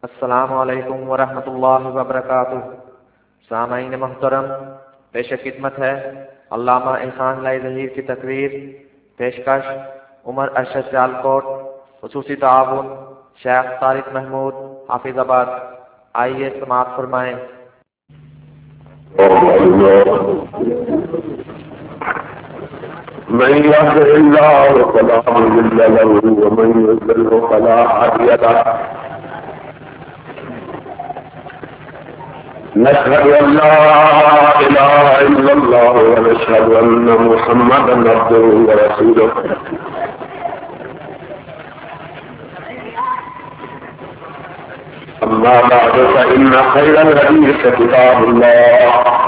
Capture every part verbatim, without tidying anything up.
السلام علیکم ورحمۃ اللہ وبرکاتہ۔ سامعین محترم، پیش خدمت ہے علامہ احسان لائی ظہیر کی تقریر۔ پیشکش عمر ارشد سیالکوٹ، خصوصی تعاون شیخ طارق محمود حافظ آباد۔ آئیے سماعت فرمائیں۔ من يهده الله فلا مضل له ومن يضلل فلا هادي له، نشهد أن لا إله إلا الله ونشهد أن محمدا عبده ورسوله. أما بعد فإن خير الحديث كتاب الله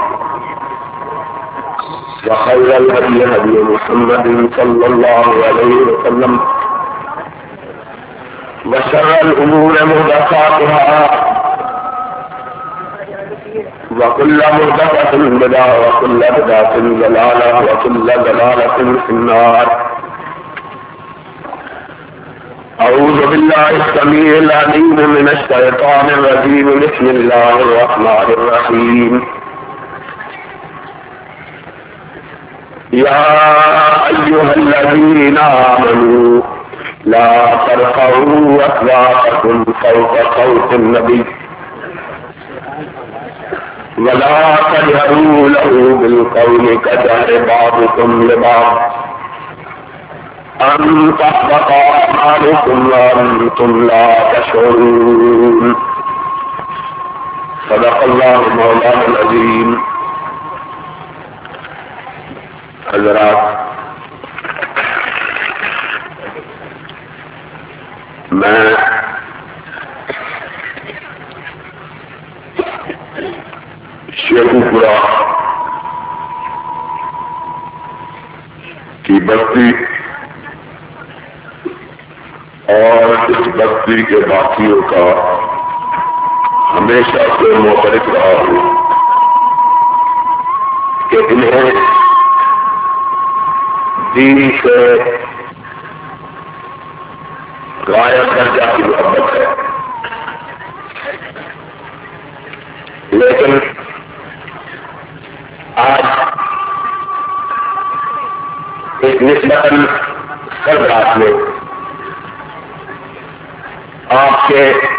وخير الهدي هدي محمد صلى الله عليه وسلم وشر الأمور محدثاتها وكل محدثة بدعة وكل بدعة ضلالة وكل ضلالة في النار. أعوذ بالله السميع العليم من الشيطان الرجيم. بسم الله الرحمن الرحيم. يا أيها الذين آمنوا لا ترفعوا أصواتكم فوق صوت النبي ولا تجهروا له بالقول كجهر بعضكم لبعض أن تحبط أعمالكم وأنتم لا تشعرون. صدق الله مولانا العظيم. حضرات، میں شیخو پورا کی بستی اور اس بستی کے باقیوں کا ہمیشہ سے معترف رہا ہوں کہ انہیں دین سے غائب درجہ کی محبت ہے، لیکن آج ایک نسبتاً سرد رات میں آپ کے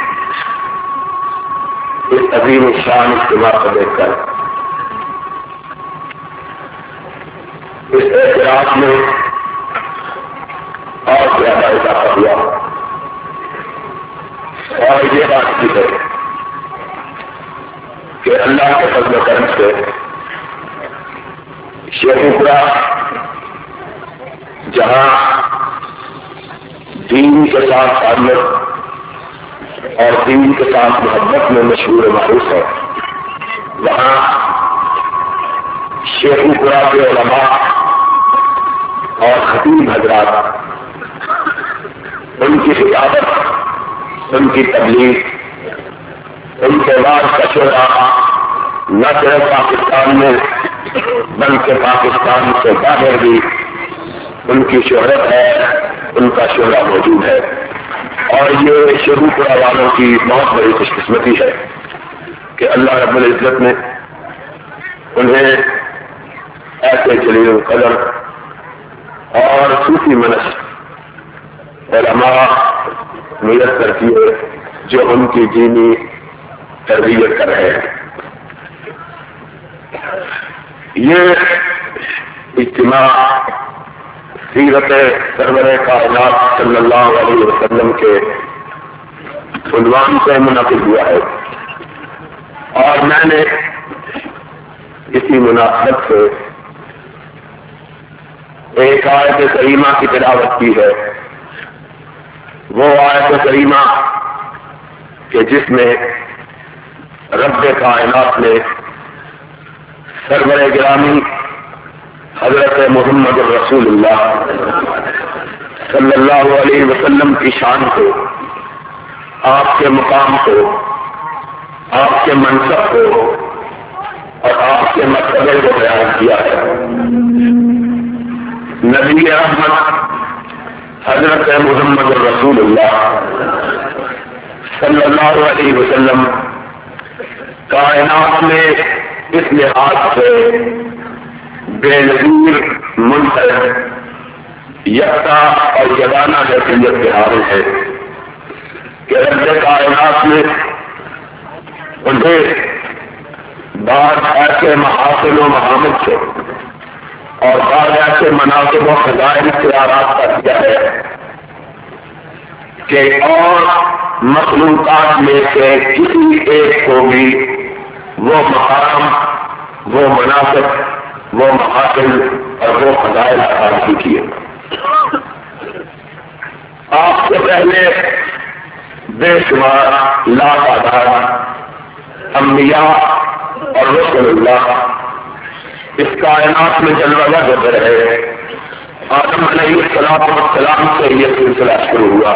اس عظیم الشان اجتماع کو دیکھ کر اس اعتراف میں اور زیادہ اضافہ ہوا، اور یہ بات کی ہے کہ اللہ کے فضل و کرم سے شیخو پورا جہاں دین کے ساتھ تعلق اور دین کے ساتھ محبت میں مشہور معروف ہے، وہاں شیخو پورا کے علماء اور خطیب حضرات ان کی خطابت، ان کی تبلیغ، ان کے بعد کا شعرا نہ صرف پاکستان میں بلکہ پاکستان سے باہر بھی ان کی شہرت ہے، ان کا شعرا موجود ہے، اور یہ شیخو پورا والوں کی بہت بڑی خوش قسمتی ہے کہ اللہ رب العزت نے انہیں ایسے جلیل القدر اور صوفی منش علماء میسر کیے جو ان کی دینی تربیت کر رہے ہیں۔ یہ اجتماع سیرت سرور کائنات صلی اللہ علیہ وسلم کے عنوان سے منعقد ہوا ہے، اور میں نے اسی مناسبت سے ایک آیت کریمہ کی تلاوت کی ہے، وہ آیت کریمہ کہ جس میں رب کائنات نے سرور گرامی حضرت محمد رسول اللہ صلی اللہ علیہ وسلم کی شان کو، آپ کے مقام کو، آپ کے منصب کو اور آپ کے مرتبے کو بیان کیا ہے۔ نبی رحمت حضرت محمد رسول اللہ صلی اللہ علیہ وسلم کائنات میں اس لحاظ سے بے نظیر منفرد یکتا اور یگانہ حیثیت کے حامل ہے کہ رب کائنات میں انہیں بعض ایسے محافل و محامد سے اور بعض ایسے مناصب و خزائن سے آراستہ کیا ہے کہ اور مخلوقات میں سے کسی ایک کو بھی وہ مقام، وہ مناسب، وہ محافل اور وہ فضائل عطا نہیں کیے۔ آپ سے پہلے بے شمار لا تعداد انبیاء اور رسول اللہ اس کائنات میں جلوہ گر ہوتے رہے۔ آدم علیہ السلام سے یہ سلسلہ شروع ہوا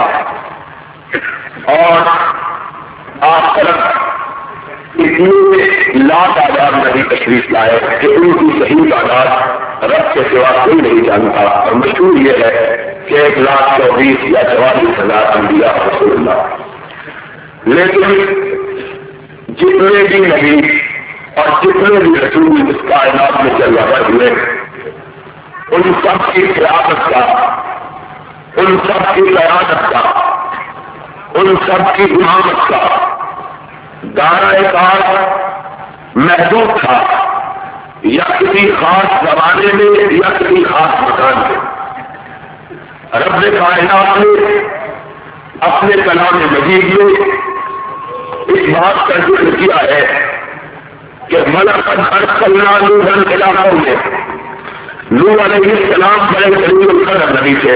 اور آپ طرف اتنی لا تعداد نبی تشریف لائے کہ ان کی صحیح تعداد رب کے سوا کوئی نہیں جانتا، اور مشہور یہ ہے کہ ایک لاکھ چوبیس یا چوالیس ہزار انبیاء رسول اللہ۔ لیکن جتنے بھی نبی اور جتنے بھی رسول اس کائنات میں چل رہے ہوئے، ان سب کی قیادت کا، ان سب کی قیادت کا، ان سب کی امامت کا دائرہ کار محدود تھا، یا کسی خاص زمانے میں یا کسی خاص مکان میں۔ رب کائنات نے اپنے کلام مجید میں اس بات کا ذکر کیا ہے کہ ملکت ارسلنا نوحا الی قومہ، نوح علیہ السلام بڑے کلیم القدر نبی تھے،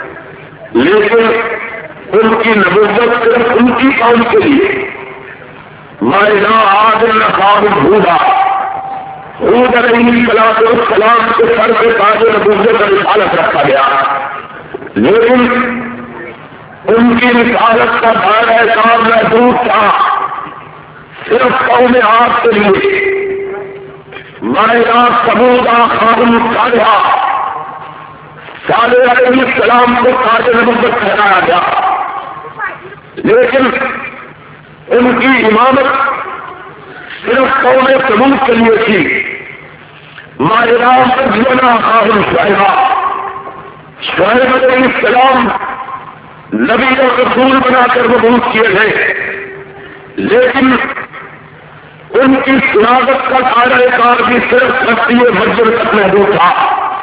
لیکن ان کی نبوت صرف ان کی قوم کے لیے۔ وَإِلَىٰ عَادٍ أَخَاهُمْ هُودًا، ہود علیہ السلام کے سر پہ تاج نبوت اور رسالت رکھا گیا، لیکن ان کی رسالت کا دائرہ کار محدود تھا، صرف قوم عاد کے لیے۔ وَإِلَىٰ ثَمُودَ أَخَاهُمْ صَالِحًا، صالح علیہ السلام کو تاج نبوت ٹھہرایا گیا، لیکن ان کی امامت صرف قوم ثمود کے لیے تھی۔ وَإِلَىٰ مَدْيَنَ أَخَاهُمْ شُعَيْبًا، شعیب علیہ السلام نبی اور رسول بنا کر مبعوث کیے گئے، لیکن ان کی سیاست کا دائرہ کار بھی صرف بستی مسجد تک محدود تھا۔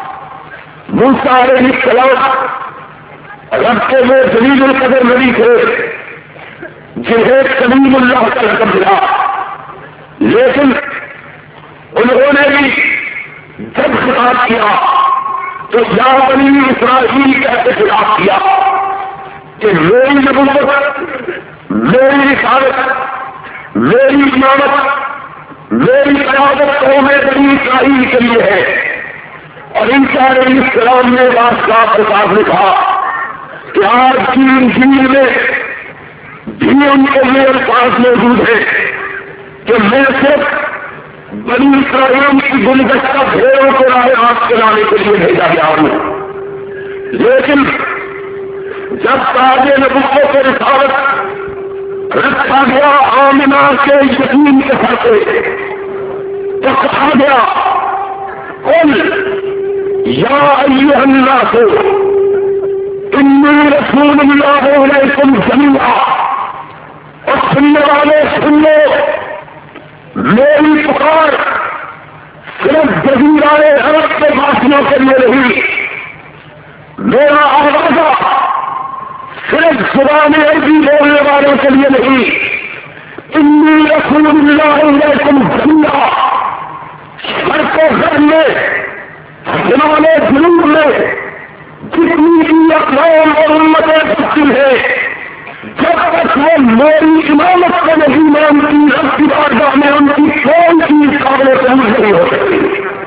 موسیٰ علیہ السلام رب کے میں جلیل القدر نبی تھے جنہیں کلیم اللہ کا لقب ملا، لیکن انہوں نے بھی جب خطاب کیا تو یا بنی اسرائیل کہہ کے خطاب کیا کہ میری نبوت، میری رسالت، میری امامت، میری قیادت قوم بنی اسرائیل کے لیے ہے۔ اور عیسیٰ علیہ السلام نے واسطہ الفاظ لکھا کہ آج کی انجیل میں بھی ان کے لیے الفاظ موجود ہے کہ میں صرف بنی اسرائیل کی گلدستہ بھیڑوں کو راہ راست چلانے کے لیے بھیجا گیا ہوں، لیکن جب تاج نبوت کے رسالت رکھا گیا آمنہ کے یتیم کے سر پہ، تو کہا گیا قل یا ایھا الناس انی رسول اللہ علیکم جمیعا، اور سننے والے سن لو، میری پکار صرف جزیرہ عرب کے باشندوں کے لیے نہیں، میرا آوازہ صرف زبان عربی بولنے والوں کے لیے نہیں، انی رسول اللہ علیکم جمیعا، شرق و غرب میں، شمال و جنوب میں جتنی بھی اقوام اور امتیں سکتی ہے، جب تک وہ میری امامت کو نہیں مانتی، رب کی بارگاہ میں ان کی کوئی چیز قابل قبول نہیں ہو سکتی۔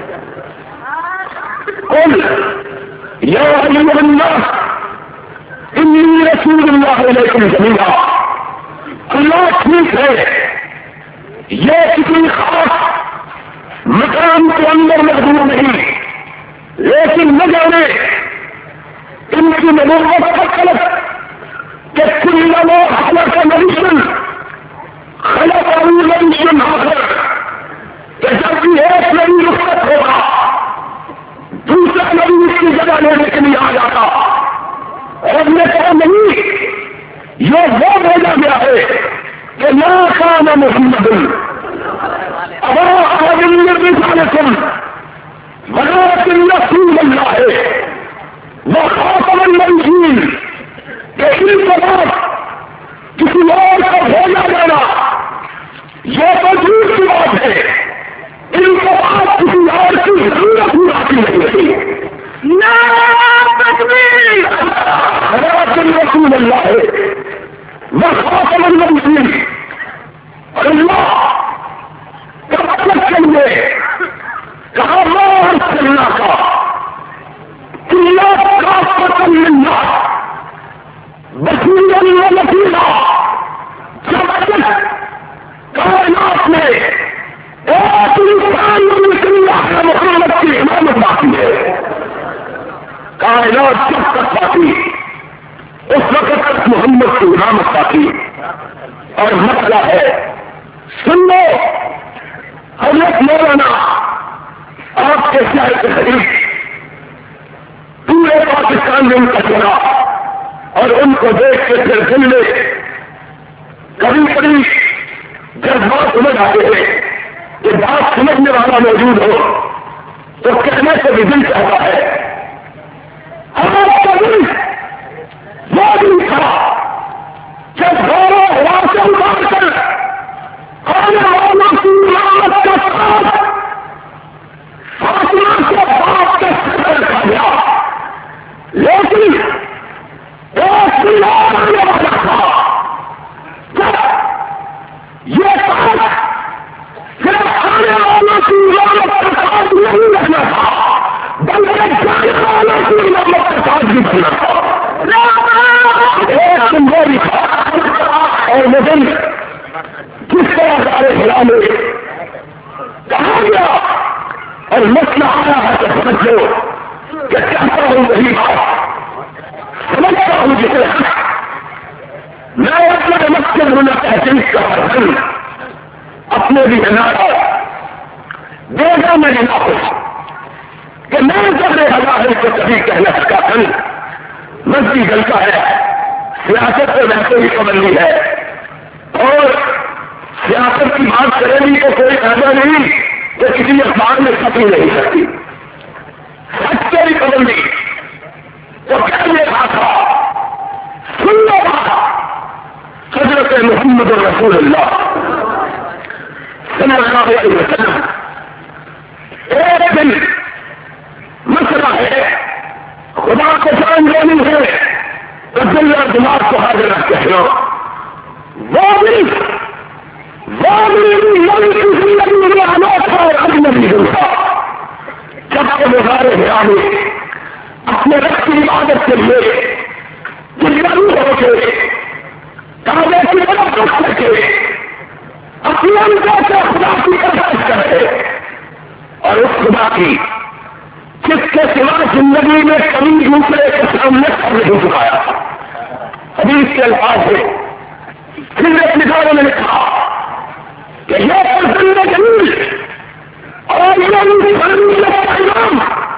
قل یا ایھا الناس انی رسول اللہ علیکم جمیعا، اللہ ٹھیک ہے یہ کسی خاص مقام کے اندر محدود نہیں، لیکن نہ جانے ان کی نبوت کا طلب کہ کل ما خلق نبی خلق نبی آخر، کہ جب بھی ایک نبی رخصت ہوگا دوسرا نبی اس کی جگہ لینے کے لیے آ جاتا، اور نے کہا نہیں، یہ وہ بھیجا گیا ہے کہ لا کان محمد ابا احد من رجالکم ولکن رسول اللہ ہے وخاتم النبیین، کہ ان کے بعد کسی اور کو بھیجا جانا یہ تو جھوٹ کی بات ہے، ان کے بعد کسی اور کی ضرورت ہی باقی نہیں رہی، نعرہ تکبیر، ولکن رسول اللہ ہے وخاتم النبیین۔ اور اللہ کا مطلب چاہیے کہا مار چلنا کا اللہ کا فتن ملنا بصیرا و نصیرا، جب تک کائنات میں ایک انسان اللہ کا محمد کی امامت باقی ہے، کائنات جب تک باقی اس وقت تک محمد کی امامت باقی۔ اور مسئلہ ہے سن لو، حضرت مولانا آپ کے شہر کے قریب پورے پاکستان میں ان کا چلا، اور ان کو دیکھ کے پھر دل میں کبھی کبھی جذبات سمجھ آتے ہیں کہ بات سمجھنے والا موجود ہو تو کہنے سے بھی دل چاہتا ہے۔ ہمارا کا دل وہ دن تھا جب دونوں راستے اتار کر آنے والوں کی امامت کا ساتھ فاطمہ کے باپ کے سفر کر گیا، لیکن ایک دن اور آنے والا تھا جب یہ بات صرف آنے والوں کی امامت کا ساتھ نہیں رکھنا تھا بلکہ جانے والوں کی امامت کا ساتھ بھی بننا تھا۔ ایک دن وہ بھی تھا، اور وہ دن کس طرح سارے خلا میں کہا گیا اور مسئلہ آیا ہے تو سمجھ لو کہ چاہتا ہوں وہی بات سمجھتا ہوں جسے میں اپنا مقصد ہونا تحقیق کا حسن اپنے بھی نارا دے گا میں نہ خوش کہ میں جب ہزار ہے تو کبھی کہنا سکا تھا مسجد گلتا ہے، سیاست سے ویسے ہی پابندی ہے، اور سیاست کی بات کریں گی تو کوئی ایسا نہیں کہ کسی اخبار میں چھپی نہیں سکتی، سچ سے بھی پابندی تو کہنے کا تھا سن لو بات حضرت محمد رسول اللہ صلی اللہ علیہ وسلم۔ ایک دن مسئلہ ہے خدا کو جان لینی ہے تو دل اور دماغ کو حاضر رکھتے ہیں، وہ بھی وہ بھی نبی کی زندگی میں انوکھا اور اجنبی ہوتا جب کہ مظاہرے حیا میں اپنے رب کی عبادت کے لیے جنگلو ہو کے کعبے کی طرف رخ کر کے اپنے اندر سے خدا کی عبادت کرے، اور اس خدا کی جس کے سوا زندگی میں کبھی دوسرے کے سامنے سر نہیں جھکایا۔ حدیث کے الفاظ سے پھر ایک نگاروں نے لکھا کہ یہ زندگی اور یہ پیغام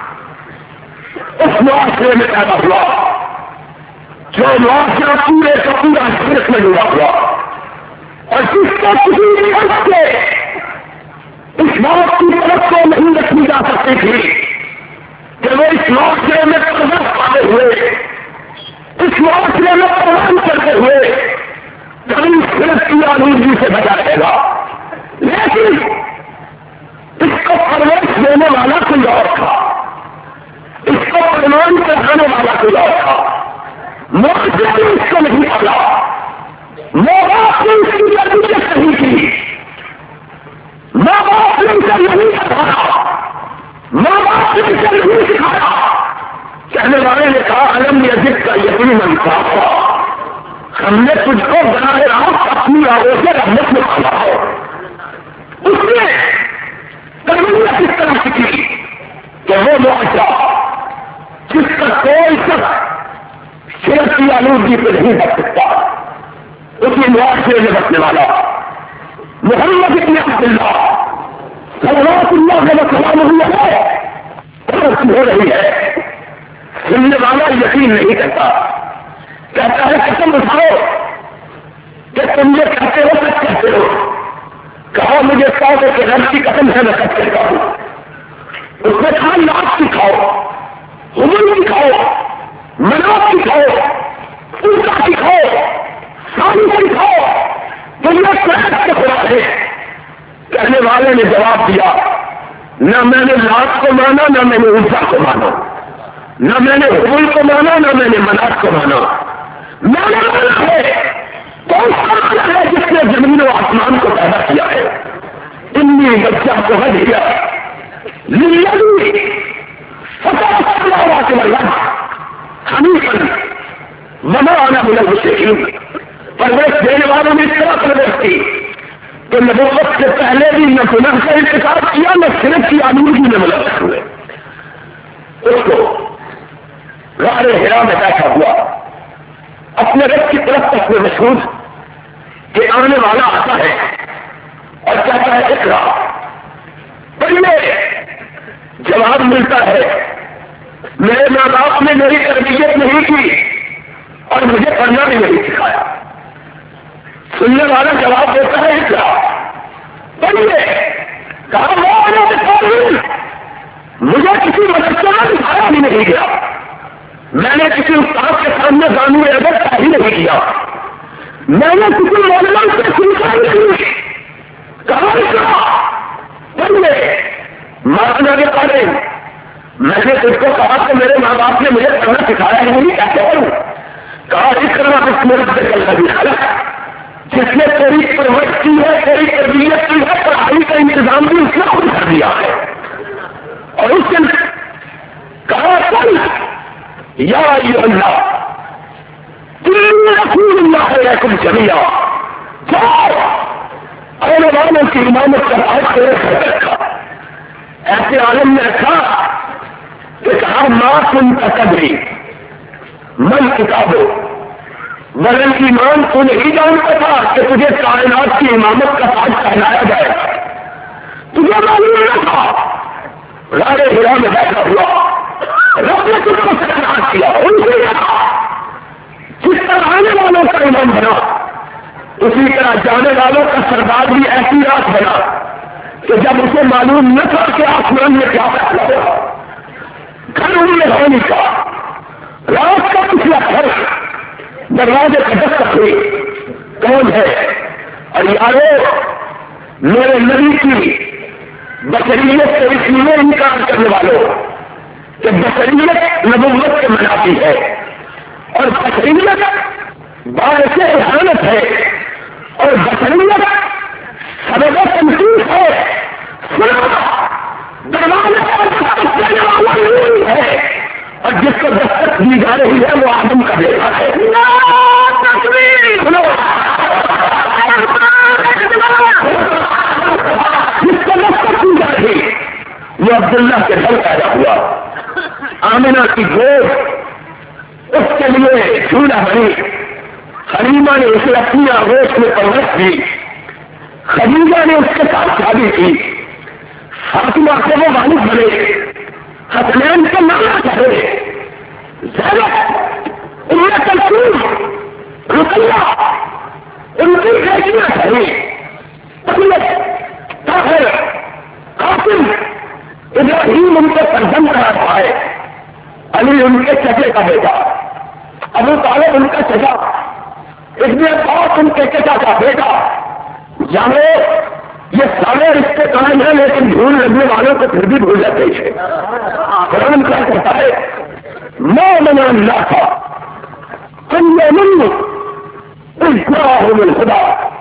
اس معاشرے میں پیدا ہوا جو معاشرہ پورے کا پورا شرک میں جڑا ہوا، اور جس کو کسی بھی وقت سے اس بات کی طرف کو نہیں رکھی جا سکتی تھی کہ وہ اس معاشرے میں قدر پائے ہوئے، اس معاشرے میں پروان کرتے ہوئے کبھی صرف کی آلودگی سے بچا رہے گا، لیکن اس کو پرورش دینے والا کوئی اور تھا، اس کو پروان کرانے والا کوئی اور تھا، معاشرے نے اس کو نہیں پالا، ماں باپ نے اس کی تربیت نہیں کی، ماں باپ نے اسے نہیں سکھایا، ماں باپ نے اسے نہیں سکھایا۔ کہنے والے نے کہا علم یزد کا یقین انصافا، ہم نے تجھ کو براہ راست اپنی آگوں سے رحمت میں پالا ہے۔ اس نے تربیت اس طرح سیکھی کہ وہ معاشرہ جس کا کوئی شخص صرف کی آلودگی پہ نہیں بچ سکتا، اسی نواز سے بچنے والا محمد ابن عبداللہ صلوات اللہ علیہ وسلم ہے ہو رہی ہے، سننے والا یقین نہیں کرتا، کہتا ہے قسم اٹھاؤ کہ تم یہ کہتے ہو سچ کہتے ہو، کہا مجھے سو کے رب کی قسم ہے میں سچ کہتا ہوں۔ اس نے کہا ناچ سکھاؤ، حمل سکھاؤ، مناف سکھاؤ، پوجا سکھاؤ، شانی سکھاؤ، تم نے کیسے کے خدا ہے؟ کہنے والے نے جواب دیا نہ میں نے لات کو مانا، نہ میں نے عزا کو مانا، نہ میں نے حمل کو مانا، نہ میں نے مناف کو مانا، میں نے مانا ہے کون سا مانا ہے جس نے زمین و آسمان کو پیدا کیا ہے، انی بچہ کو ہر دیا منا آنا ملا مشرکین، پرورش دینے والوں نے اس طرح پرورش کی کہ نبوت سے پہلے بھی نہ گناہ کا ارتکاب کیا، نہ صرف کی آلودگی میں ملوث ہوئے۔ اس کو غار حرا میں بیٹھا ہوا اپنے رب کی طرف تک میں مشہور کہ آنے والا آتا ہے اور کہتا ہے اقرا، پڑھیے۔ جواب ملتا ہے میرے ماں باپ نے میری تربیت نہیں کی اور مجھے پڑھنا بھی نہیں سکھایا۔ سننے والا جواب دیتا ہے اقرا، پڑھیے۔ کہا مجھے کسی مدرسے میں دکھایا بھی نہیں گیا، میں نے کسی استاد کے سامنے قانون ادب کا ہی نہیں کیا، میں نے کسی مولانا سے سنتا نہیں۔ کہا پڑھیے مانا کے پڑھے، میں نے تجھ کو کہا کہ میرے ماں باپ نے مجھے پڑھنا سکھایا ہی نہیں، کیسے پڑھوں؟ کہا اس طرح اس میرے سے چلنا دکھایا، جس نے تیری پرورش کی ہے، تیری تربیت کی ہے، پڑھائی کا انتظام بھی اس نے خود کر دیا ہے۔ اور اس دن کہا پڑھ یا ایھا اللہ رسول اللہ علیکم جميعا، جاؤ آنے والوں کی امامت کا آج تیرے سر رکھا۔ ایسے عالم نے رکھا کہ کہا ماں تم تقدری من کتابو، مگر ایمان تو نہیں جانتا تھا کہ تجھے کائنات کی امامت کا تاج پہنایا جائے گا، تجھے معلوم نہ تھا۔ غار حرا میں بیٹھا ہوا رب نے تجھ کو سرکار کیا، ان سے کہا جس طرح آنے والوں کا امام بنا اسی طرح جانے والوں کا سردار بھی ایسی رات بنا کہ جب اسے معلوم نہ تھا کہ آسمان میں کیا فیصلہ ہوا، گھر ان میں ہونے کا رات کا پچھلا گھر دروازے کا دستک ہوئی، کون ہے؟ اور یارو میرے نبی کی بشریت سے اس لیے انکار کرنے والوں کہ بشریت نبوت کے منافی ہے اور بشریت باعث احانت ہے اور بشریت سبب تنقید ہے، دروازے دینے والا نہیں ہے، اور جس کو دستک دی جا رہی ہے وہ آدم کا بیٹا ہے۔ جس کو دستک دی جا رہی وہ عبداللہ کے گھر پیدا ہوا، آمنہ کی گود اس کے لیے جھولا بنی، حلیمہ نے اسے اپنی آغوش میں پرورش دی، خدیجہ نے اس کے ساتھ شادی کی، فاطمہ سے وہ والد بنے، حسنین کا نام چڑھے، زینب ام کلثوم رقیہ ان کی بیٹیاں چڑھی، طاہر قاسم ابراہیم ان کے فرزند رہا ہے، علی ان کے چچے کا بیٹا، ابو طالب ان کا چچا، ابن عباس ان کے چچا کا بیٹا، جانے یہ سارے رشتے قائم ہیں لیکن بھول لگنے والوں کو پھر بھی بھول جاتے ہیں۔ قرآن کیا کہتا ہے میں منا اللہ تھا تم نے من من خدا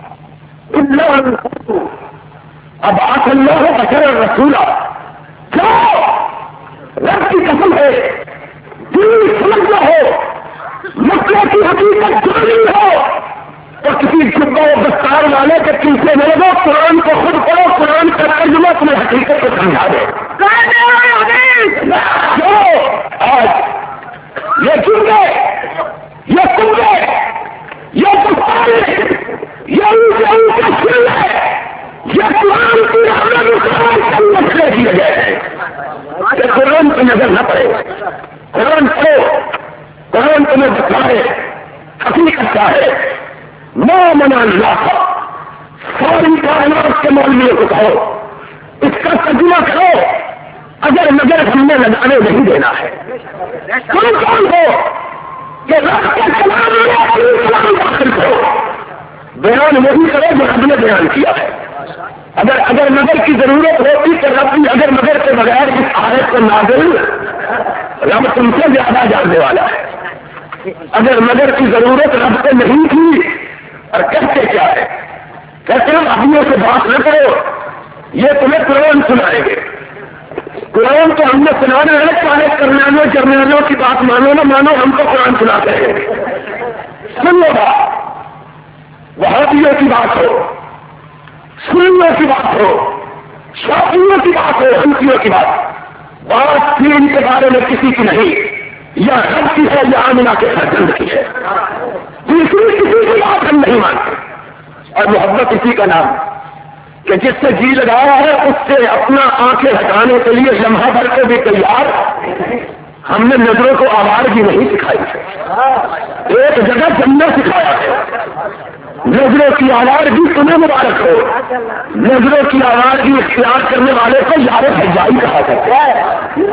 اب آخ اللہ بشر رسولہ، کیا رب کی قسم ہے دین سمجھنا ہو، مسئلے کی حقیقت جانی ہو تو کسی جبہ و دستار والے کے پیچھے میرے کو قرآن کو خود پڑھو، قرآن کا ترجمہ تمہیں حقیقت کو سمجھا دے۔ آج یہ جملے کیا گیا ہے کہ قرآن کی نظر نہ پڑے. قرآن پڑھو, قرآن تمہیں بتائے حقیقت کیا ہے. مومن اللہ کا ساری کائنات کے مولویوں کو کہو, اس کا ترجمہ کرو. اگر مگر ہم نے لگانے نہیں دینا ہے, کون کون ہو کہ رب کے کلام داخل کرو, بیان وہی کرو جو رب نے بیان کیا ہے. اگر اگر مگر کی ضرورت ہوتی تو رب بھی اگر مگر کے بغیر اس آیت کو نازل, رب تم سے زیادہ جاننے والا ہے. اگر مگر کی ضرورت رب کو نہیں تھی, اور کہتے کیا ہے, کہتے ہیں اپنوں سے بات نہ کرو, یہ تمہیں قرآن سنائیں گے. قرآن تو ہم نے سنانا ہے, چاہے کرنانوں جرنانوں کی بات مانو نہ مانو, ہم کو قرآن سناتے ہیں. سن لو بات, وہابیوں کی بات ہو, سنیوں کی بات ہو, شافعیوں کی بات ہو, حنفیوں کی بات, بات دین کے بارے میں کسی کی نہیں, یا رب کی ہے یا آمنہ کے سرجند کی ہے. دوسری کسی کی بات ہم نہیں مانتے. اور محبت اسی کا نام کہ جس سے جی لگایا ہے اس سے اپنا آنکھیں ہٹانے کے لیے لمحہ بھر کو بھی تیار. ہم نے نظروں کو آوارگی نہیں سکھائی ہے, ایک جگہ جنت سکھایا ہے. نظروں کی آوارگی تمہیں مبارک ہو, نظروں کی آوارگی اختیار کرنے والے کو یار حجائی کہا کرتے ہیں.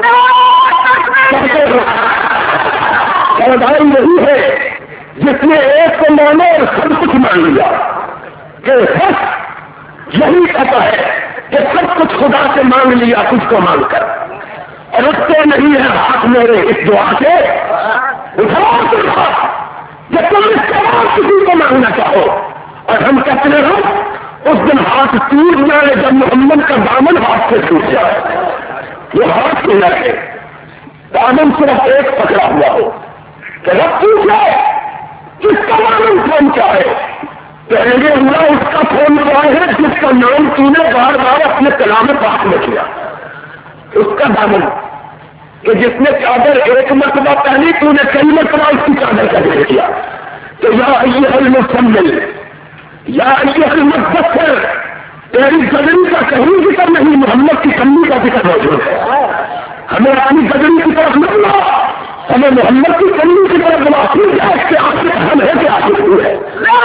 سودائی یہی ہے جس نے ایک کو مانا اور سب کچھ مان لیا, کہ سچ یہی کہتا ہے کہ سب کچھ خدا سے مانگ لیا کچھ کو مانگ کر, اور اٹھتے نہیں ہے ہاتھ میرے اس دعا سے اٹھاؤ کہ تم اس کے بعد کسی کو مانگنا چاہو. اور ہم کہتے ہیں اس دن ہاتھ ٹوٹ جائے جب محمد کا دامن ہاتھ سے ٹوٹ جائے. یہ ہاتھ کی نہ ہے, دامن صرف ایک پکڑا ہوا ہو کہ رب پوچھے کس کا دامن کون چاہے, کہیں ہوا اس کا فون کیا ہے جس کا نام تو نے بار بار اپنے کلام پاک میں کیا. اس کا دامن کہ جس نے چادر ایک مرتبہ پہنی تو نے کئی مرتبہ اس کی چادر کا ذکر کیا. تو یا ایھا المزمل, یا ایھا المدثر, تیری بدنی کا کہیں ذکر نہیں, محمد کی کمی کا ذکر موجود ہے. ہمیں اپنی بدنی کی طرف نہ بلا, ہمیں محمد کی کمی کی طرف بلا. اس کے آخر ہم ہے کہ آخر تو ہے.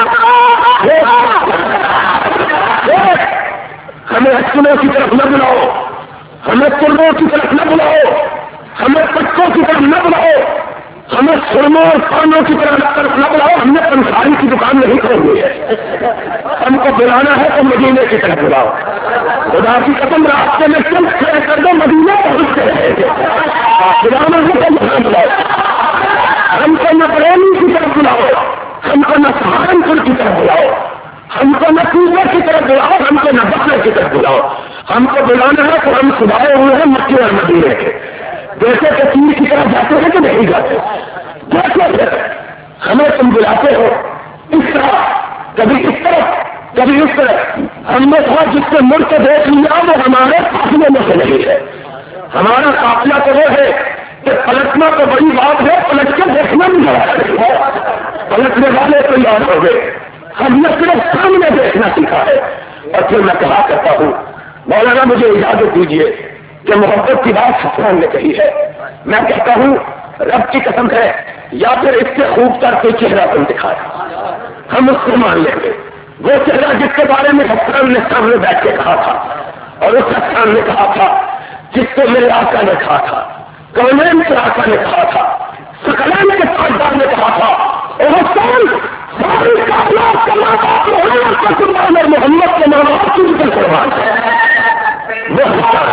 ہمیں اچھنوں کی طرف نہ بلاؤ, ہمیں تربوں کی طرف نہ بلاؤ, ہمیں پٹوں کی طرف نہ بلاؤ, ہمیں سرموں اور کانوں کی طرف نہ بلاؤ. ہم نے پنساری کی دکان نہیں کھولی ہے, ہم کو بلانا ہے تو مدینے کی طرف بلاؤ. خدا کی قسم راستے میں چل کھڑے کر دو, مدینے پہنچ کے رہے گے. بلانا ہے تو یہاں بلاؤ. ہم کو نہ بریلی کی طرف بلاؤ, ہم کو نہ سہارنپور کی طرف بلاؤ, ہم کو نہ پوجا کی طرف بلاؤ, ہم کو نہ بکرے کی طرف بلاؤ. ہم کو بلانا ہے تو ہم سدھائے ہوئے ہیں مکے اور مدینے کے. جیسے کشمیر کی طرف جاتے ہیں کہ نہیں جاتے, جیسے ہمیں تم بلاتے ہو اس طرح, کبھی اس طرف کبھی اس طرف. ہم نے کہا جس سے ملک دیکھ لیا وہ ہمارے قافلے میں سے نہیں ہے. ہمارا قافلہ تو وہ ہے کہ پلٹنا تو بڑی بات ہے, پلٹ کے دیکھنا بھی بڑا ہے. پلٹنے والے تو یاد ہو گئے, ہم نے صرف سامنے دیکھنا سیکھا ہے. اور پھر میں کہا کرتا ہوں مولانا مجھے اجازت دیجیے کہ محبت کی بات حسان نے کہی ہے. میں کہتا ہوں رب کی قسم ہے, یا پھر اس سے خوب تر کوئی چہرہ تم دکھایا, ہم اس کو مان لیں گے. وہ چہرہ جس کے بارے میں حسان نے سامنے بیٹھ کے کہا تھا, اور اس حسان نے کہا تھا جس کو میرے آقا نے کہا تھا, کونین کے آقا نے کہا تھا, سکلین کے سردار نے کہا تھا, اور حسان ساری کائنات کا ماں باپ محمد کا قربان اور محمد کے ماں باپ کی بھی قربان ہے. وہ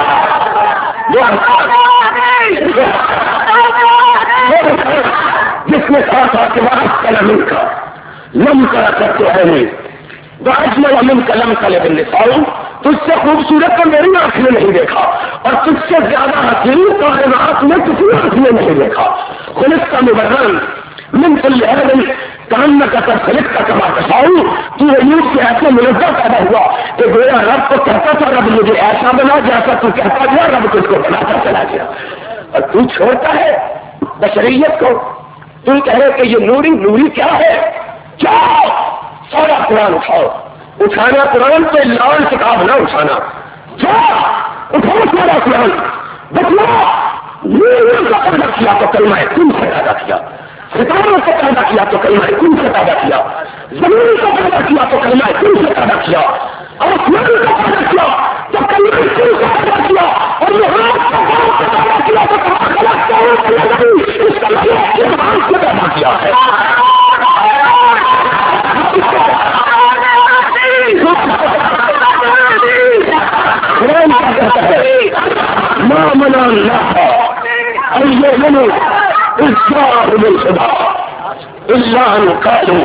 جس نے کہا تھا کہ وہ قلم کا لم کرا کرتے ہے نہیں, باج میں امن قلم کا لیکن نساؤں, تجھ سے خوبصورت تو میری آنکھ نے نہیں دیکھا, اور تجھ سے زیادہ حسین کائنات میں کسی آنکھ نے نہیں دیکھا. خلق کا مبرن من کل ہے نہیں, کام کا کر خلق کا کما کساؤں. تو ایوب سے ایسے منظر پیدا ہوا کہ گویا رب کو کہتا تھا رب مجھے ایسا بنا جیسا تو کہتا گیا, رب تجھ کو بناتا چلا گیا. اور تو چھوڑتا ہے بشریت کو, تو کہہ رہے کہ یہ نوری نوری کیا ہے, جاؤ سارا قرآن اٹھاؤ. اٹھانا قرآن پہ لال کتاب نہ اٹھانا, کیا اٹھو سارا قرآن بتلا نیلوں کا پیدا کیا تو کلمہ کن سے پیدا کیا، ستاروں کو پیدا کیا تو کلمہ کن سے پیدا کیا، زمین کو پیدا کیا تو کلمہ کن سے پیدا کیا، آسمان کو پیدا کیا تو کلمہ کن سے پیدا کیا، اور یہ ہاتھ کو پیدا کیا تو خلق کو اس کا مطلب سے پیدا کیا ہے۔ قرآن کیا کہتا ہے؟ ما منع اللہ ان یؤمنوا اذ جاءهم الهدى الا ان قالوا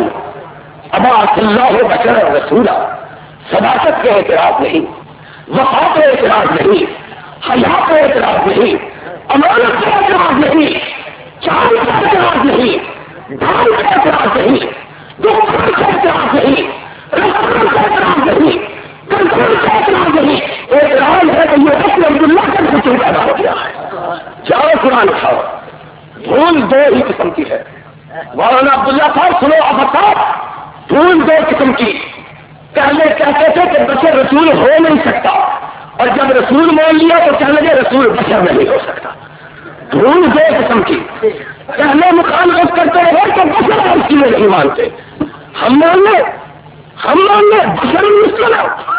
ابعث اللہ بشرا رسولا۔ صداقت کا اعتراض نہیں، وفا کا اعتراض نہیں، حیا کا اعتراض نہیں، امانت کا اعتراض نہیں، چال کا اعتراض نہیں، ڈھال کا اعتراض نہیں، دکان کا اعتراض نہیں، رفتار کا اعتراض نہیں، کنٹرول کا اعتراض نہیں، اعتراض ہے کہ یہ حکم عبداللہ کر سے کیوں پیدا ہو گیا ہے۔ جاؤ قرآن اٹھاؤ، بھول دو ہی قسم کی ہے۔ مولانا عبداللہ صاحب سنو اب بتاؤ، بھول دو قسم کی۔ پہلے کہتے تھے کہ بشر رسول ہو نہیں سکتا، اور جب رسول مان لیا تو کہنے لگے رسول بشر نہیں ہو سکتا۔ بھول دو قسم کی، پہلے مخالفت کرتے رہے تو بشر اور اس کی نہیں مانتے۔ ہم مان لیں ہم مان لیں بشر مسلم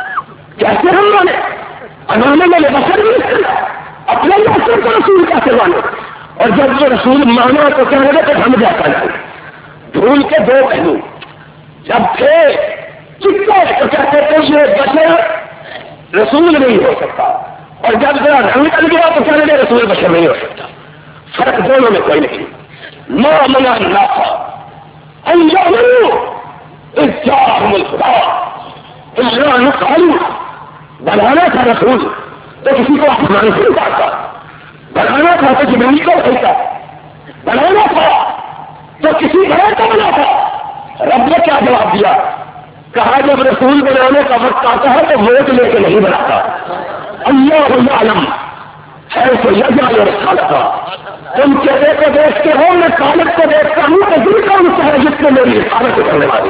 کیسے ہم مانے؟ انہوں نے بشر مسلم اپنے بشر کو رسول کیسے مانے؟ اور جب وہ رسول مانا تو کہنے لگے تو ہم جاتا جائے۔ بھول کے دو پہلو، جب تھے چکے تو کہتے تھے یہ بشر رسول نہیں ہو سکتا، اور جب ذرا رنگ نکل گیا تو کہنے لگے رسول بشر نہیں ہو سکتا۔ فرق دونوں میں کوئی نہیں۔ ما منع اللہ ان یؤمنوا اذ جاءهم الهدى الا ان قالوا، بنانا تھا رسول تو کسی کو آسمان سے اتارتا، بنانا تھا تو زمین کو بھیجتا، بنانا تھا تو کسی گھر کو بناتا۔ رب نے کیا جواب دیا؟ کہا جب رسول بنانے کا وقت آتا ہے تو ووٹ لے کے نہیں بناتا۔ اللہ یعلم حیث یجعل رسالتہ، تم چہرے کو دیکھتے ہو، میں خالق کو دیکھتا ہوں تو دل کا ان ہے جس نے میری رسالت کرنے والی۔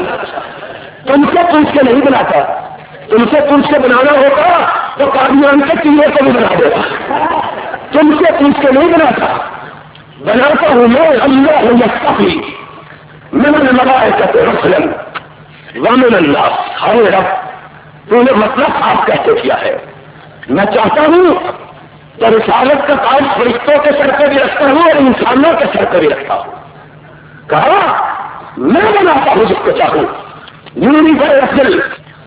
تم سے پوچھ کے نہیں بناتا، تم سے پوچھ کے بنانا ہوگا تو قادیان کے چیزیں کو بھی بنا دیتا۔ تم سے پوچھ کے نہیں بناتا، بناتا ہوں میں اللہ یستحی من الملائکۃ رسلا ومن الناس۔ ہر رب تو نے مطلب آپ کیسے کیا ہے؟ میں چاہتا ہوں تو رسالت کا کام فرشتوں کے سر پہ بھی رکھتا ہوں اور انسانوں کے سر پہ بھی رکھتا ہوں۔ کہا میں بناتا ہوں جس کو چاہوں، نوری کا رسل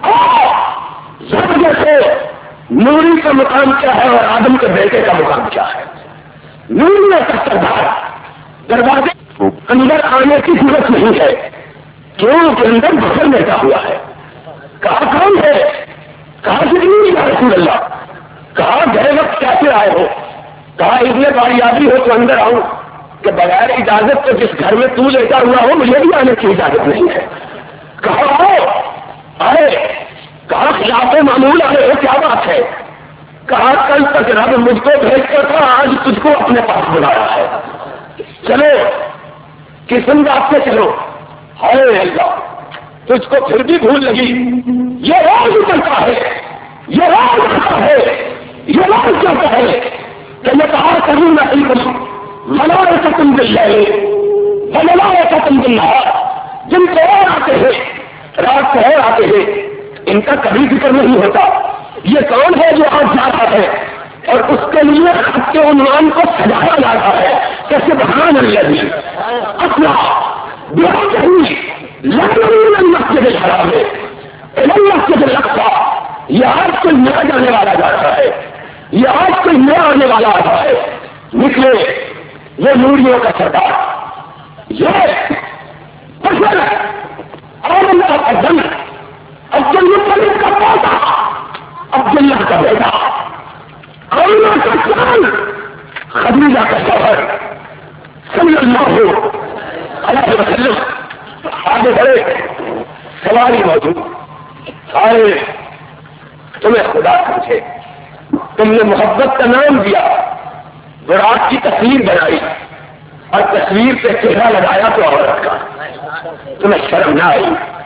سے نوری کا مقام کیا ہے اور آدم کے بیٹے کا مقام کیا ہے؟ نوری کا سردار دروازے اندر آنے کی ضرورت نہیں ہے، کیوں کہ اندر بخر بیٹھا ہوا ہے۔ کہا کون ہے؟ کہا جتنی یا رسول اللہ۔ کہا گئے وقت کیسے آئے ہو؟ کہا ابن باریابی ہو تو اندر آؤں، کہ بغیر اجازت تو جس گھر میں تو لیٹا ہوا ہو مجھے بھی آنے کی اجازت نہیں ہے۔ کہا آؤ، آئے۔ کہا خلاف معمول آئے ہو، کیا بات ہے؟ کہا کل تک رب مجھ کو بھیجتا تھا، آج تجھ کو اپنے پاس بلایا ہے، چلو قسم بات سے چلو۔ ہائے اللہ، تجھ کو پھر بھی بھول لگی، یہ روز چلتا ہے، یہ روز آتا ہے، یہ روز چلتا ہے کہ میں کہا کروں نہ ملائے کا تم دل لے ملائے کا تم دل نہ جن کو اور آتے ہیں رات کو اور آتے ہیں، ان کا کبھی ذکر نہیں ہوتا۔ یہ کون ہے جو آج جا رہا ہے اور اس کے لیے خط کے عنوان کو سجایا جا رہا ہے کہ سبحان الذی اسری بعبدہ لیلا من المسجد الحرام الی المسجد الاقصی۔ یہ آج کوئی نیا جانے والا جا رہا ہے، یہ آج کوئی نیا آنے والا آ رہا ہے۔ نکلے یہ نوریوں کا سردار، یہ بشر آمنہ کا جن، عبد المطلب کا پوتا، عبداللہ کا بیٹا، آمنہ کا جان، خدیجہ کا شوہر، صلی اللہ علیہ وسلم۔ آگے بڑھے، سواری موجود، آئے تمہیں خدا پوچھے، تم نے محبت کا نام دیا، برات کی تصویر بنائی اور تصویر پہ چہرہ لگایا تو عورت کا، تمہیں شرم نہ آئی؟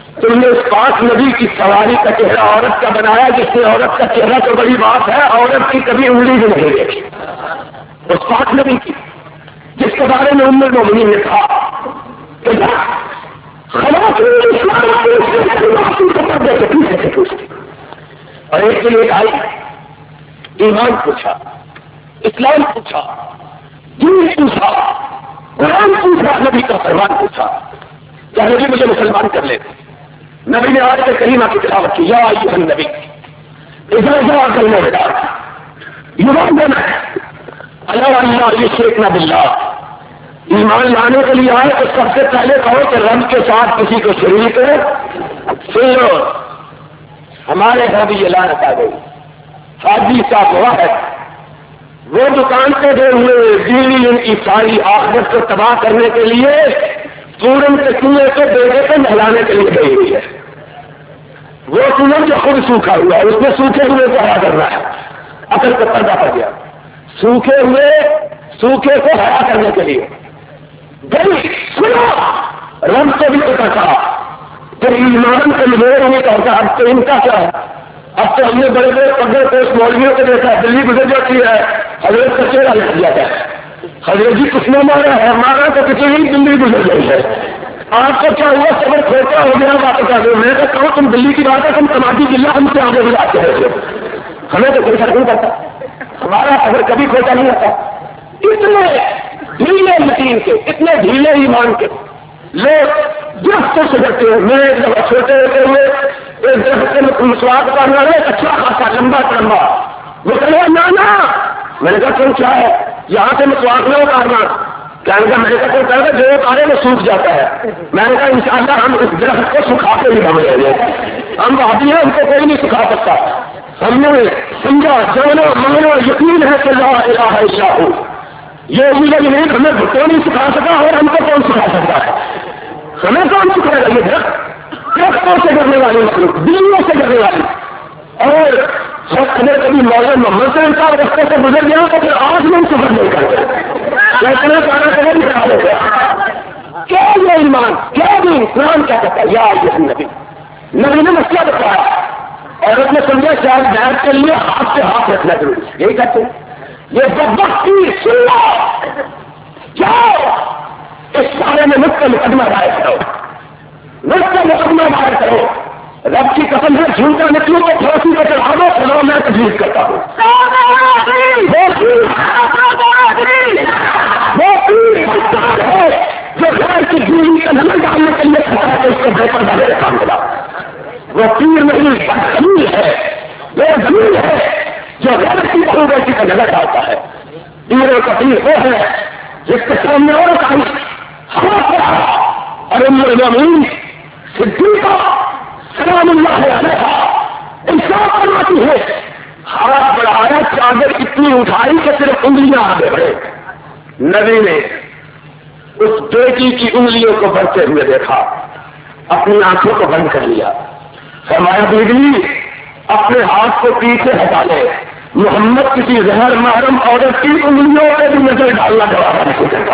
تم نے اس پاک نبی کی سواری کا چہرہ عورت کا بنایا، جس نے عورت کا چہرہ تو بڑی بات ہے، عورت کی کبھی انگلی بھی نہیں دیکھی، اس پاک نبی کی جس کے بارے میں ام المؤمنین نے کہا کہ اور ایک دن ایک آئی، ایمان پوچھا، اسلام پوچھا، دین پوچھا، قرآن پوچھا، نبی کا فرمان پوچھا، کیا نبی مجھے مسلمان کر لیتے؟ نبی نے آج کے کریمہ کی تلاوت کی، یا ایھا النبی اذا جاءک المؤمنات، ایمان دینا ہے اللہ اللہ یشرکن باللہ، ایمان لانے کے لیے آئے تو سب سے پہلے کہو کہ رب کے ساتھ کسی کو شریک ہے۔ سن لو، ہمارے یہاں بھی یہ لعنت آ گئی، حاجی صاحب ہوا ہے، وہ دکان پہ گئے ہوئے بیوی ان کی ساری آخرت کو تباہ کرنے کے لیے پورن کے کنویں کو بیٹے کو نہلانے کے لیے گئی ہوئی ہے۔ وہ کنواں جو خود سوکھا ہوا ہے، اس میں سوکھے ہوئے کو ہرا کرنا ہے، اصل کو پردہ پڑ گیا، سوکھے ہوئے سوکھے کو ہرا کرنے کے لیے گئی۔ سنو، رب کو بھی پتا تھا کہ ایمان کے لیے نہیں کہتا، اب تو ان کا کیا ہے؟ اب تو ہم نے بڑے بڑے پگڑے پوش مولویوں کو دیکھا ہے، دلی گزر جاتی ہے، حضرت کا چہرہ لگ جاتا ہے، حضرت جی کس نے مارا ہے؟ مارا تو کسی بھی دلی گزر گئی ہے، آپ کو کیا ہوا؟ صبر کھوٹا ہو گیا، واپس آ گئے۔ میں نے کہا تم دلی کی بات ہے، تم سماجی ضلع ہم سے آگے بلاتے ہیں، ہمیں تو کوئی فرق نہیں پڑتا، ہمارا خبر کبھی کھوٹا نہیں ہوتا۔ اتنے ڈھیلے یقین کے، اتنے ڈھیلے ایمان کے لوگ درختوں سے ڈرتے ہیں۔ میں ایک دفعہ چھوٹے ہوتے ہوئے ایک درخت سے مسواک کرنا ہے، اچھا خاصا لمبا لمبا، وہ کہا نانا، میں نے کہا تم کیا ہے یہاں سے مسواک نہ اتارنا؟ کہنے کا میں نے کہا کہہ رہا جو اتارے وہ سوکھ جاتا ہے۔ میں نے کہا انشاءاللہ ہم اس درخت کو سکھا کے ہی بم لیں گے، ہم بھابی ہیں، ہم کو کوئی نہیں سکھا سکتا۔ ہم نے سمجھا، جانا مانا، یقین ہے کہ لا الہ الا ہو، یہ امید نہیں، ہمیں بھٹو نہیں سکھا سکا اور ہم کو کون سکھا سکتا ہے؟ ہمیں کون سکھائے گا؟ یہ درخت درختوں سے ڈرنے والی مخلوق، دلیوں سے ڈرنے والی، اور اگر کبھی مولانا محمد صاحب کا رستے سے گزر گیا تو پھر آج میں سفر نہیں کرتے، اتنا سارا سفر نہیں کرا دیتے۔ کیا یہ ایمان، کیا دین؟ قرآن کیا کہتا ہے؟ یا ایھا النبی، نبی نے مسئلہ بتایا، عورت نے سمجھا شاید بیٹھ کے لیے ہاتھ سے ہاتھ رکھنا ضروری ہے، یہی کہتے ہیں۔ یہ بدبختی سنو، جاؤ اس بارے میں مجھ کا مقدمہ دائر کرو، مجھ کا مقدمہ دائر کرو، رب کی قسم ہے جھوٹا نکلوں تو پھانسی کو چڑھا دو، چلو میں تجویز کرتا ہوں۔ جو غیر کی زندگی کا نمبر ڈالنے کے لیے کھڑا ہے، اس کو بہتر ڈالے کام ملا، وہ پیر نہیں بدزمین ہے، بے زمین ہے جو غیر کی بہو بیٹی کا نظر ڈالتا ہے۔ پیروں کا پیر وہ ہے جس کے سامنے عورت آئی، اور ام المؤمنین صدیقہ سلام اللہ علیہا انصاف فرماتی ہے، ہاتھ بڑھایا، چادر اتنی اٹھائی کہ صرف انگلیاں آگے بڑھے۔ نبی نے اس بیٹی کی انگلیوں کو بڑھتے ہوئے دیکھا، اپنی آنکھوں کو بند کر لیا، فرمایا بیوی اپنے ہاتھ کو پیچھے ہٹا لے، محمد کسی غیر محرم عورت کی انگلیوں پہ بھی نظر ڈالنا گوارا نہیں کرتا۔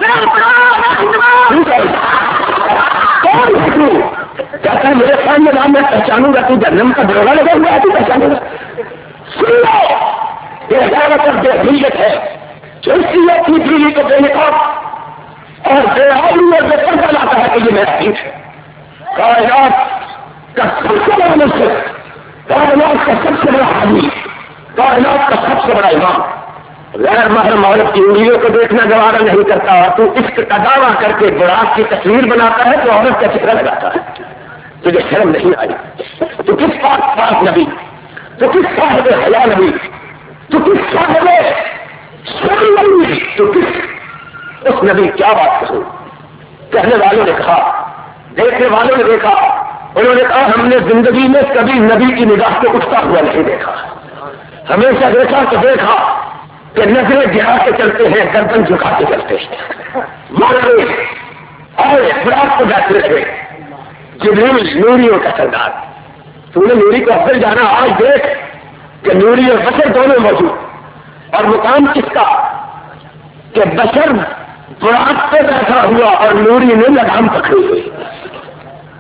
کہتا ہے میرے سامنے نام میں پہچانوں گا، تو جہنم کا دروگا لگا ہوا ہے، تو پہچانوں گا۔ سن لو، یہ غیرت اور بے حیت ہے جو اس لیے اپنی بیوی کو بے نقاب اور بے آبرو اور بے پردہ لاتا ہے کہ یہ میرا دین ہے۔ کائنات کا سب سے بڑا مشرک، کائنات کا سب سے بڑا حامی، کائنات کا سب سے بڑا امام غیر محرم عورت کی انگلیوں کو دیکھنا گوارا نہیں کرتا، اور تو اس کا دعویٰ کر کے براق کی تصویر بناتا ہے تو عورت کا چہرہ لگاتا ہے۔ تجھے شرم نہیں آئی؟ تو کس پاک پاک نبی، تو کس صاحب حیا نبی، تو کس صاحب شرم نبی، تو کس اس نبی کیا بات کروں؟ کہنے والوں نے کہا، دیکھنے والوں نے دیکھا، انہوں نے کہا ہم نے زندگی میں کبھی نبی کی نگاہ کو اٹھتا ہوا نہیں دیکھا، ہمیشہ دیکھا تو دیکھا کہ نظریں گرا کے چلتے ہیں، گردن جھکا کے چلتے ہیں، مارے آئے برات کو بیٹھنے لگے۔ جبریل نوریوں کا سردار، تو نے نوری کو افضل جانا، آج دیکھ کہ نوری اور بشر دونوں موجود، اور مقام کس کا کہ بشر برات پہ بیٹھا ہوا اور نوری نے لگام پکڑی ہوئی۔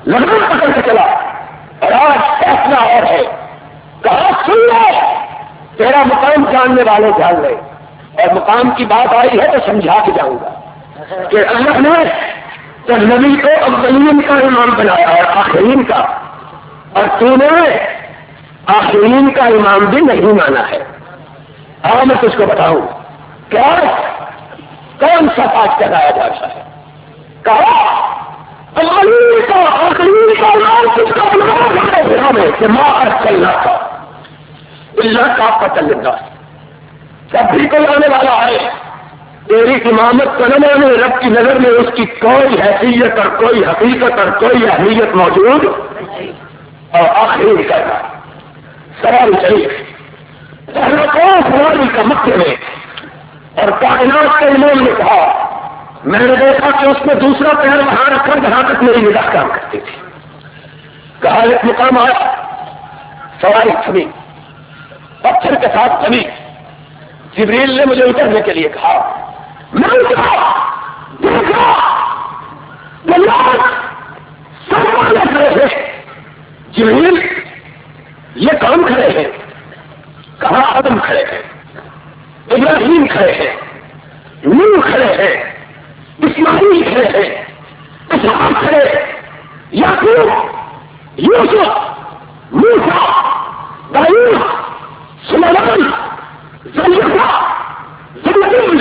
لگن پکڑ کے چلا اور آج فیصلہ اور ہے. کہا سن لو تیرا مقام جاننے والے جان لے, اور مقام کی بات آئی ہے تو سمجھا کے جاؤں گا کہ اللہ نے تو نبی کو اولین کا امام بنایا اور آخرین کا, اور تو نے آخرین کا امام بھی نہیں مانا ہے. ہاں میں تجھ کو بتاؤں کیا کون سا پاٹ چلایا جاتا ہے. کہا اولین کا آخرین کا امام کس کا بنایا ہے کہ ماں ارسلنا کا اللہ کا پتہ لگا. جب بھی کوئی آنے والا ہے تیری امامت کا نہ مانے, رب کی نظر میں اس کی کوئی حیثیت اور کوئی حقیقت اور کوئی اہمیت موجود اور آخری کرنا سوال شریف سواری کا مکے میں اور کائنات کے امام نے کہا میں نے دیکھا کہ اس نے دوسرا پیر وہاں رکھا جہاں تک میری نگاہ کام کرتی تھی. کہا ایک مقام آیا سواری تھمی پتھر کے ساتھ تھمی. جبریل نے مجھے اترنے کے لیے کہا, میں نے کہا دیکھا سب والے کھڑے ہیں. جبریل یہ کام کھڑے ہیں. کہا آدم کھڑے ہیں, ابراہیم کھڑے ہیں, نوح کھڑے ہیں, اسماعیل کھڑے ہیں, اسحاق کھڑے, یعقوب, یوسف, موسیٰ, داؤد, سلیمان, زلیخا, زبیل,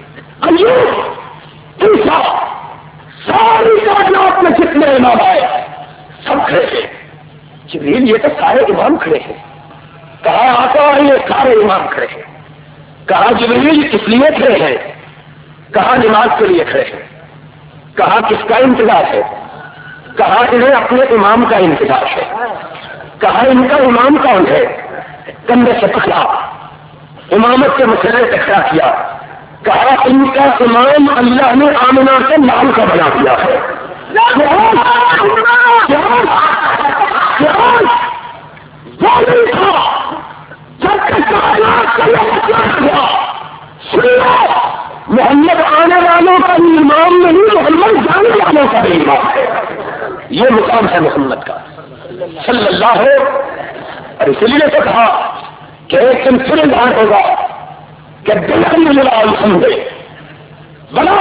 ایوب, عیسیٰ, ساری کائنات میں جتنے امام آئے سب کھڑے ہیں. جبریل یہ تو سارے امام کھڑے ہیں. کہا آقا یہ سارے امام کھڑے ہیں. کہا جبریل کس لیے کھڑے ہیں؟ کہا نماز کے لیے کھڑے ہیں. کہا کس کا انتظار ہے؟ کہا انہیں اپنے امام کا انتظار ہے. کہا ان کا امام کون ہے؟ کندھے سے پکڑا, امامت کے مسئلے سے کھڑا کیا. کہا ان کا امام اللہ نے آمنہ کے نام کا بنا دیا ہے. محمد آنے والوں کا امام نہیں, محمد جانے والوں کا امام ہے. یہ مقام ہے محمد کا صلی اللہ ہو. اور اس لیے تو کہا کہ ایک دن پھر اظہار ہوگا کہ بلکہ ملا سمجھے بنا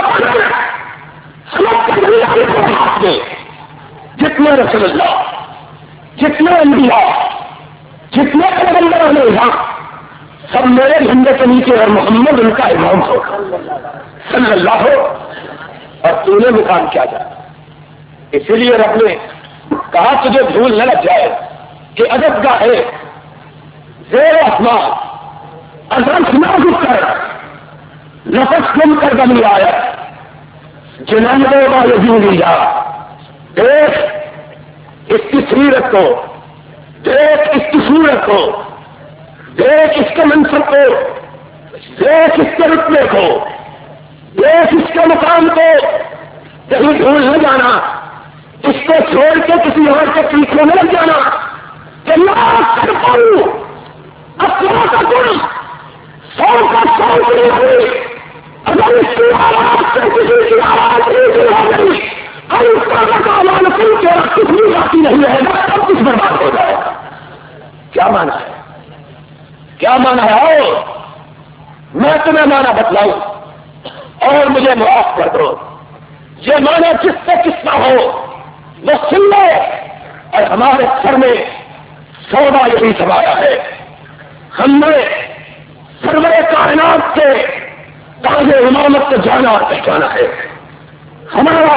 میں جتنے رسول اللہ, جتنے انبیاء, جتنے پیغمبر نے یہاں سب میرے جھنڈے کے نیچے اور محمد ان کا امام ہوگا صلی اللہ ہو. اور تو نے مقام کیا جائے. اسی لیے رب نے کہا تجھے بھول نہ لگ جائے کہ ادب کا ہے زیر آسمان اذن سنا کر نفس کم کر بنی آیا جنانوں کا یوں لیا. دیکھ اس کی سیرت کو, دیکھ اس کی صورت کو, دیکھ اس کے منصب کو, دیکھ اس کے رتبے کو, دیکھ اس کے مقام کو. کہیں بھول نہ جانا, اس کو چھوڑ کے کسی اور کے پیچھے نہ لگ جانا. کہ لاکھ کر پاؤں اپنا کا گن سو کا سو نہیں ہوئی. اگر اس کی آواز سے کسی کی آواز نہیں ہو گئی اور اس کا مقام سن کے کچھ بھی باقی نہیں رہے گا, سب کچھ برباد ہو جائے گا. کیا مانا ہے, کیا مانا ہے؟ آؤ میں تمہیں مانا بتلاؤں اور مجھے معاف کر دو. یہ مانا جس سے کس کا ہو وہ سن لو. اور ہمارے سر میں سودا یہی سمایا ہے. ہم نے سرور کائنات سے تاج امامت کو جانا اور پہچانا ہے. ہمارا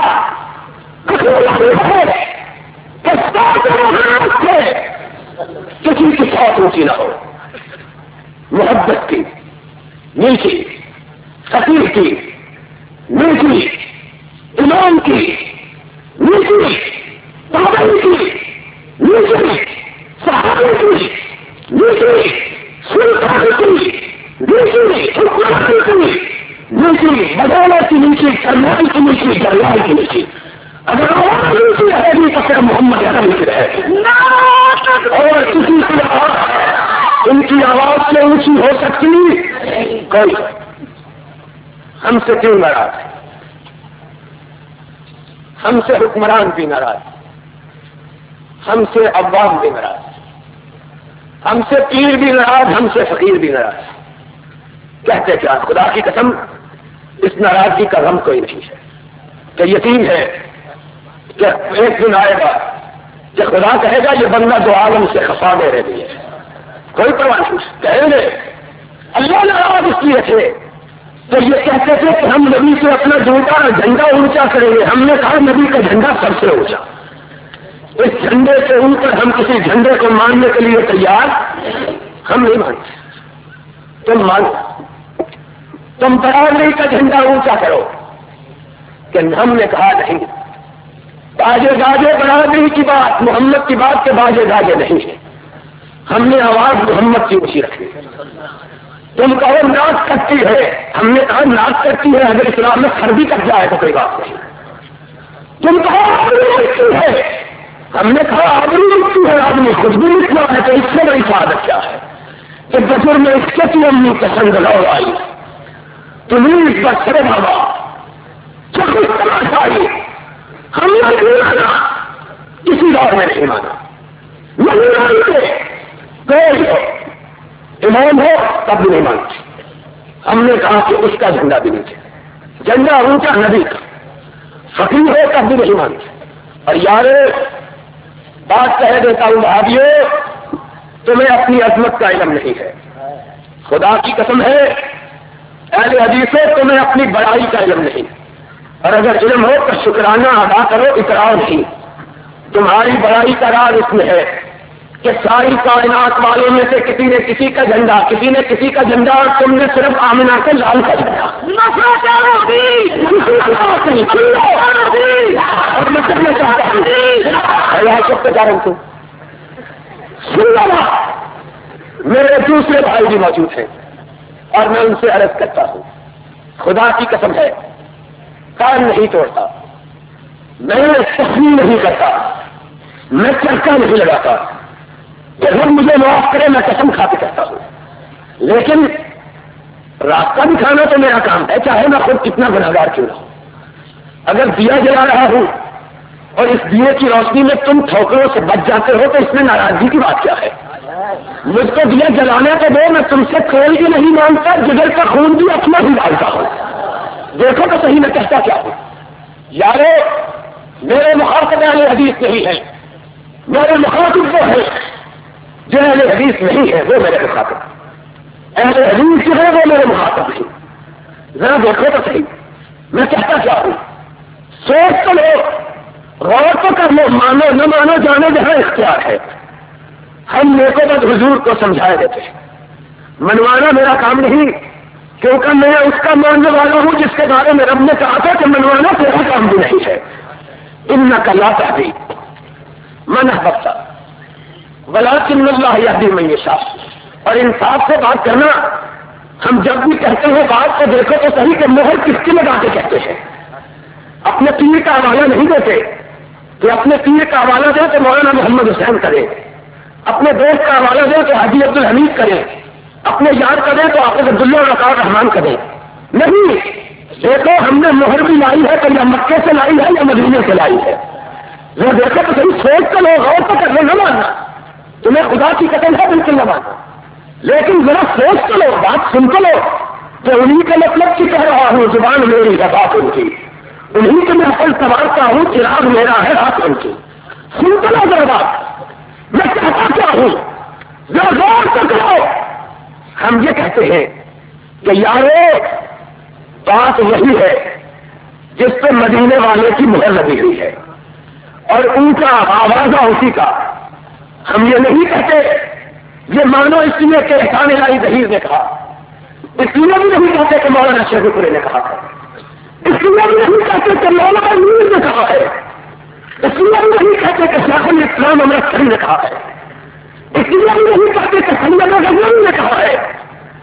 ہے کہ سے کسی کی ساتھ اونچی نہ ہو. محبت کی نیچی, فقیر کی نیچی, امام کی نیچی, پابند کی نیچی, صحابی کی نیچی, سلطان کی نیچی, حکمران کی نیچی, بدولہ کی نیچی, سرمائی کی نیچی, جلال کی نیچی. اگر آواز نیچی رہے گی تو پھر محمد یہاں نیچی رہے گی. اور کسی کی آواز ان کی آواز سے اونچی ہو سکتی کوئی. ہم سے کیوں ناراض ہے؟ ہم سے حکمران بھی ناراض, ہم سے عوام بھی ناراض، ہم سے پیر بھی ناراض، ہم سے فقیر بھی ناراض. کہتے کیا؟ خدا کی قسم اس ناراضگی کا غم کوئی نہیں ہے. کہ یقین ہے کہ ایک دن آئے گا کہ خدا کہے گا یہ بندہ دو عالم سے خفا میرے لیے، کوئی پرواہ نہیں. کہیں گے اللہ ناراض اس لیے تھے تو یہ کہتے تھے کہ ہم نبی سے اپنا جھوٹا جھنڈا اونچا کریں گے. ہم نے کہا نبی کا جھنڈا سب سے اونچا، اس جھنڈے سے اوپر ہم کسی جھنڈے کو ماننے کے لیے تیار ہم نہیں مانتے. تم مانو، تم برادری کا جھنڈا اونچا کرو. کہ ہم نے کہا نہیں، باجے گاجے برادری کی بات، محمد کی بات کے باجے گاجے نہیں ہے. ہم نے آواز محمد کی اونچی رکھی. تم کہو ناک کرتی ہے، ہم نے کہا ناک کرتی ہے اگر اسلام میں خربی کر جائے تو کوئی بات نہیں. تم کہو آبرو لکھتی ہے، ہم نے کہا آبرو لکھتی ہے، آدمی خود بھی لکھنا ہے تو اس سے بڑی سعادت کیا ہے کہ بزرگ میں اس کے کی امی پسند لو آئی تمہیں اس پر سرے بابا چاہیے. ہم نے نہیں مانا، کسی دور میں نہیں مانا، نہیں مانتے. کوئی امام ہو تب بھی نہیں مانتے. ہم نے کہا کہ اس کا جھنڈا بھی نیچے، جھنڈا اونچا نبی کا. فقیر ہو تب بھی نہیں مانتے. اور یار بات کہہ دیتا ہوں بھائیو، تمہیں اپنی عظمت کا علم نہیں ہے. خدا کی قسم ہے اہل حدیثوں تمہیں اپنی بڑائی کا علم نہیں. اور اگر علم ہو تو شکرانہ ادا کرو، اقرار نہیں. تمہاری بڑائی کا راز اس میں ہے کہ ساری کائنات والوں میں سے کسی نے کسی کا جھنڈا، کسی نے کسی کا جھنڈا، اور تم نے صرف آمنہ کے لال کا جھنڈا. اور میں کرنا چاہتا ہوں سب کے کارن کو سن. میرے دوسرے بھائی بھی موجود ہیں اور میں ان سے عرض کرتا ہوں، خدا کی قسم ہے کان نہیں توڑتا، میں تسلیم نہیں کرتا، میں چرچا نہیں لگاتا کہ ہم مجھے معاف کرے، میں قسم کھا کے کہتا ہوں. لیکن راستہ دکھانا تو میرا کام ہے، چاہے میں خود کتنا گناہگار کیوں نہ ہوں. اگر دیا جلا رہا ہوں اور اس دیے کی روشنی میں تم ٹھوکروں سے بچ جاتے ہو تو اس میں ناراضگی کی بات کیا ہے؟ مجھ کو دیا جلانا تو دو، میں تم سے کوئی بھی نہیں مانگتا، جگر کا خون بھی اپنا ہی ڈالتا ہوں. دیکھو تو صحیح میں کہتا کیا ہوں. یارو میرے مخاطب اہل حدیث نہیں ہے، میرے مخاطب وہ ہے جو اہل حدیث نہیں ہے، وہ میرے مخاطب. اہل حدیث جو ہے وہ میرے مخاطب نہیں. ذرا دیکھو تو صحیح میں کہتا کیا ہوں. سوچ تو لو، غور تو کر لو، مانو نہ مانو جانے جہاں اختیار ہے. ہم نیکو بد حضور کو سمجھائے دیتے ہیں. منوانا میرا کام نہیں، کیونکہ میں اس کا ماننے والا ہوں جس کے بارے میں رب نے کہا تھا کہ منوانا تیرا کام بھی نہیں ہے. انک لا تہدی من احببت ولکن اللہ یہدی من یشاء. اور انصاف سے بات کرنا، ہم جب بھی کہتے ہیں بات تو دیکھو تو صحیح کہ مہر کس کی لگا کے کہتے ہیں. اپنے پیر کا حوالہ نہیں دیتے کہ اپنے پیر کا حوالہ دے تو مولانا محمد حسین کرے، اپنے دوست کا حوالہ دے تو حاجی عبد الحمید کرے، اپنے یار کرے تو حافظ عبداللہ وقار رحمان کرے. نہیں، دیکھو ہم نے مہر بھی لائی ہے تو یا مکے سے لائی ہے یا مدینے سے لائی ہے. وہ دیکھو تو صحیح، سوچ تو لو، غور تو کر لو. نہ ماننا تمہیں خدا کی قسم ہے بالکل نہ ماننا، لیکن ذرا سوچ تو لو، بات سن تو لو کہ انہیں کا مطلب کی کہہ رہا ہوں. زبان میری ہے بات ان کی، انہیں کے میں عقل سنوارتا ہوں، چراغ میرا ہے ہاتھ ان کی. سن تو لو ذرا بات میں کہتا کیا ہوں، ذرا غور تو کرو. ہم یہ کہتے ہیں کہ یارو بات وہی ہے جس پہ مدینے والے کی مہر لگی ہوئی ہے اور ان کا آوازہ اسی کا. ہم یہ نہیں کہتے یہ مانو اس لیے کہ احسان الہی ظہیر نے کہا، اس لیے بھی نہیں کہتے کہ مولانا شیخ پورے نے کہا ہے، اس لیے بھی نہیں کہتے کہ مولانا میر نے کہا ہے، اس لیے بھی نہیں کہتے کہ شیخ الاسلام امرتسری نے کہا ہے، اس لیے بھی نہیں کہتے کہ سید غزنوی نے کہا ہے.